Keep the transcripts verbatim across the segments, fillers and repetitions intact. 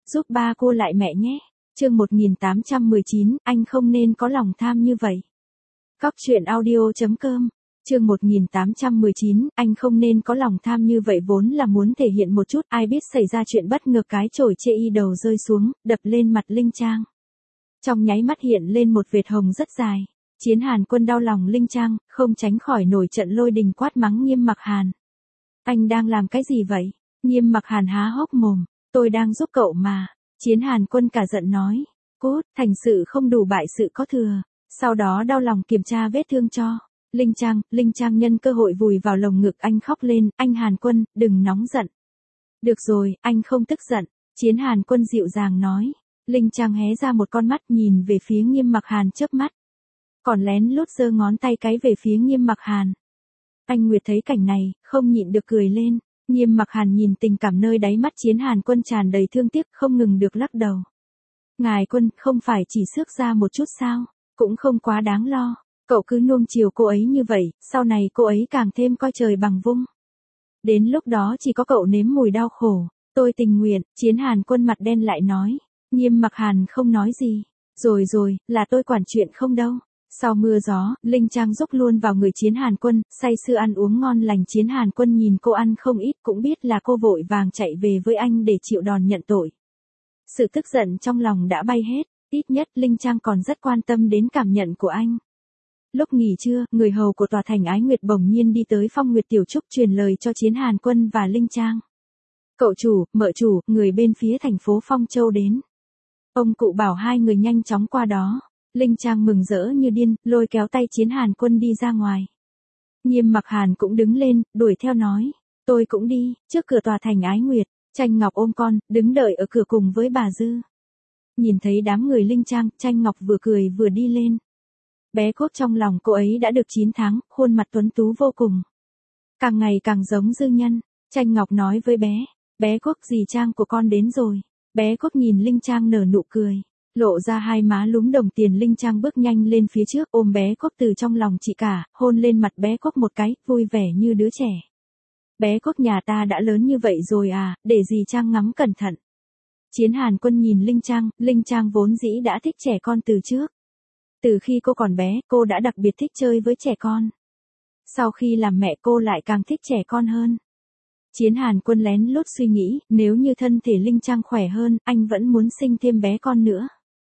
giúp ba cô lại mẹ nhé. Chương một nghìn tám trăm mười chín, anh không nên có lòng tham như vậy. Cóc truyện audio chấm com. Chương một nghìn tám trăm mười chín, anh không nên có lòng tham như vậy vốn là muốn thể hiện một chút, ai biết xảy ra chuyện bất ngờ cái chổi chê y đầu rơi xuống, đập lên mặt Linh Trang. Trong nháy mắt hiện lên một vệt hồng rất dài. Chiến Hàn Quân đau lòng Linh Trang, không tránh khỏi nổi trận lôi đình quát mắng Nghiêm Mặc Hàn. Anh đang làm cái gì vậy? Nghiêm Mặc Hàn há hốc mồm, tôi đang giúp cậu mà. Chiến Hàn Quân cả giận nói, cốt, thành sự không đủ bại sự có thừa. Sau đó đau lòng kiểm tra vết thương cho Linh Trang, Linh Trang nhân cơ hội vùi vào lồng ngực anh khóc lên, anh Hàn Quân, đừng nóng giận. Được rồi, anh không tức giận. Chiến Hàn Quân dịu dàng nói. Linh Trang hé ra một con mắt nhìn về phía Nghiêm Mặc Hàn chớp mắt. Còn lén lút giơ ngón tay cái về phía Nghiêm Mặc Hàn. Anh Nguyệt thấy cảnh này, không nhịn được cười lên. Nghiêm Mặc Hàn nhìn tình cảm nơi đáy mắt Chiến Hàn Quân tràn đầy thương tiếc, không ngừng được lắc đầu. Ngài Quân, không phải chỉ xước ra một chút sao, cũng không quá đáng lo. Cậu cứ nuông chiều cô ấy như vậy, sau này cô ấy càng thêm coi trời bằng vung. Đến lúc đó chỉ có cậu nếm mùi đau khổ. Tôi tình nguyện. Chiến Hàn Quân mặt đen lại nói. Nghiêm Mặc Hàn không nói gì. Rồi rồi, là tôi quản chuyện không đâu. Sau mưa gió, Linh Trang dốc luôn vào người Chiến Hàn Quân, say sưa ăn uống ngon lành. Chiến Hàn Quân nhìn cô ăn không ít cũng biết là cô vội vàng chạy về với anh để chịu đòn nhận tội. Sự tức giận trong lòng đã bay hết, ít nhất Linh Trang còn rất quan tâm đến cảm nhận của anh. Lúc nghỉ trưa, người hầu của tòa thành Ái Nguyệt bỗng nhiên đi tới Phong Nguyệt Tiểu Trúc truyền lời cho Chiến Hàn Quân và Linh Trang. Cậu chủ, mợ chủ, người bên phía thành phố Phong Châu đến. Ông cụ bảo hai người nhanh chóng qua đó. Linh Trang mừng rỡ như điên, lôi kéo tay Chiến Hàn Quân đi ra ngoài. Nghiêm Mặc Hàn cũng đứng lên, đuổi theo nói. Tôi cũng đi. Trước cửa tòa thành Ái Nguyệt, Tranh Ngọc ôm con, đứng đợi ở cửa cùng với bà Dư. Nhìn thấy đám người Linh Trang, Tranh Ngọc vừa cười vừa đi lên. Bé Cốt trong lòng cô ấy đã được chín tháng, khuôn mặt tuấn tú vô cùng. Càng ngày càng giống Dư Nhân. Tranh Ngọc nói với bé. Bé Cốt, dì Trang của con đến rồi. Bé Cốt nhìn Linh Trang nở nụ cười. Lộ ra hai má lúm đồng tiền. Linh Trang bước nhanh lên phía trước ôm bé Cốt từ trong lòng chị cả, hôn lên mặt bé Cốt một cái, vui vẻ như đứa trẻ. Bé Cốt nhà ta đã lớn như vậy rồi à, để dì Trang ngắm cẩn thận. Chiến Hàn Quân nhìn Linh Trang, Linh Trang vốn dĩ đã thích trẻ con từ trước. Từ khi cô còn bé, cô đã đặc biệt thích chơi với trẻ con. Sau khi làm mẹ cô lại càng thích trẻ con hơn. Chiến Hàn Quân lén lút suy nghĩ, nếu như thân thể Linh Trang khỏe hơn, anh vẫn muốn sinh thêm bé con nữa.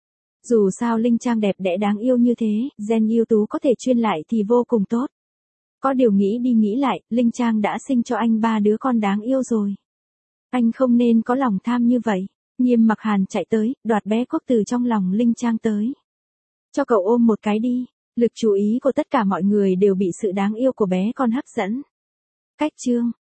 Dù sao Linh Trang đẹp đẽ đáng yêu như thế, gen ưu tú có thể truyền lại thì vô cùng tốt. Có điều nghĩ đi nghĩ lại, Linh Trang đã sinh cho anh ba đứa con đáng yêu rồi. Anh không nên có lòng tham như vậy. Nghiêm Mặc Hàn chạy tới, đoạt bé Cốt từ trong lòng Linh Trang tới. Cho cậu ôm một cái đi. Lực chú ý của tất cả mọi người đều bị sự đáng yêu của bé con hấp dẫn. Cách chương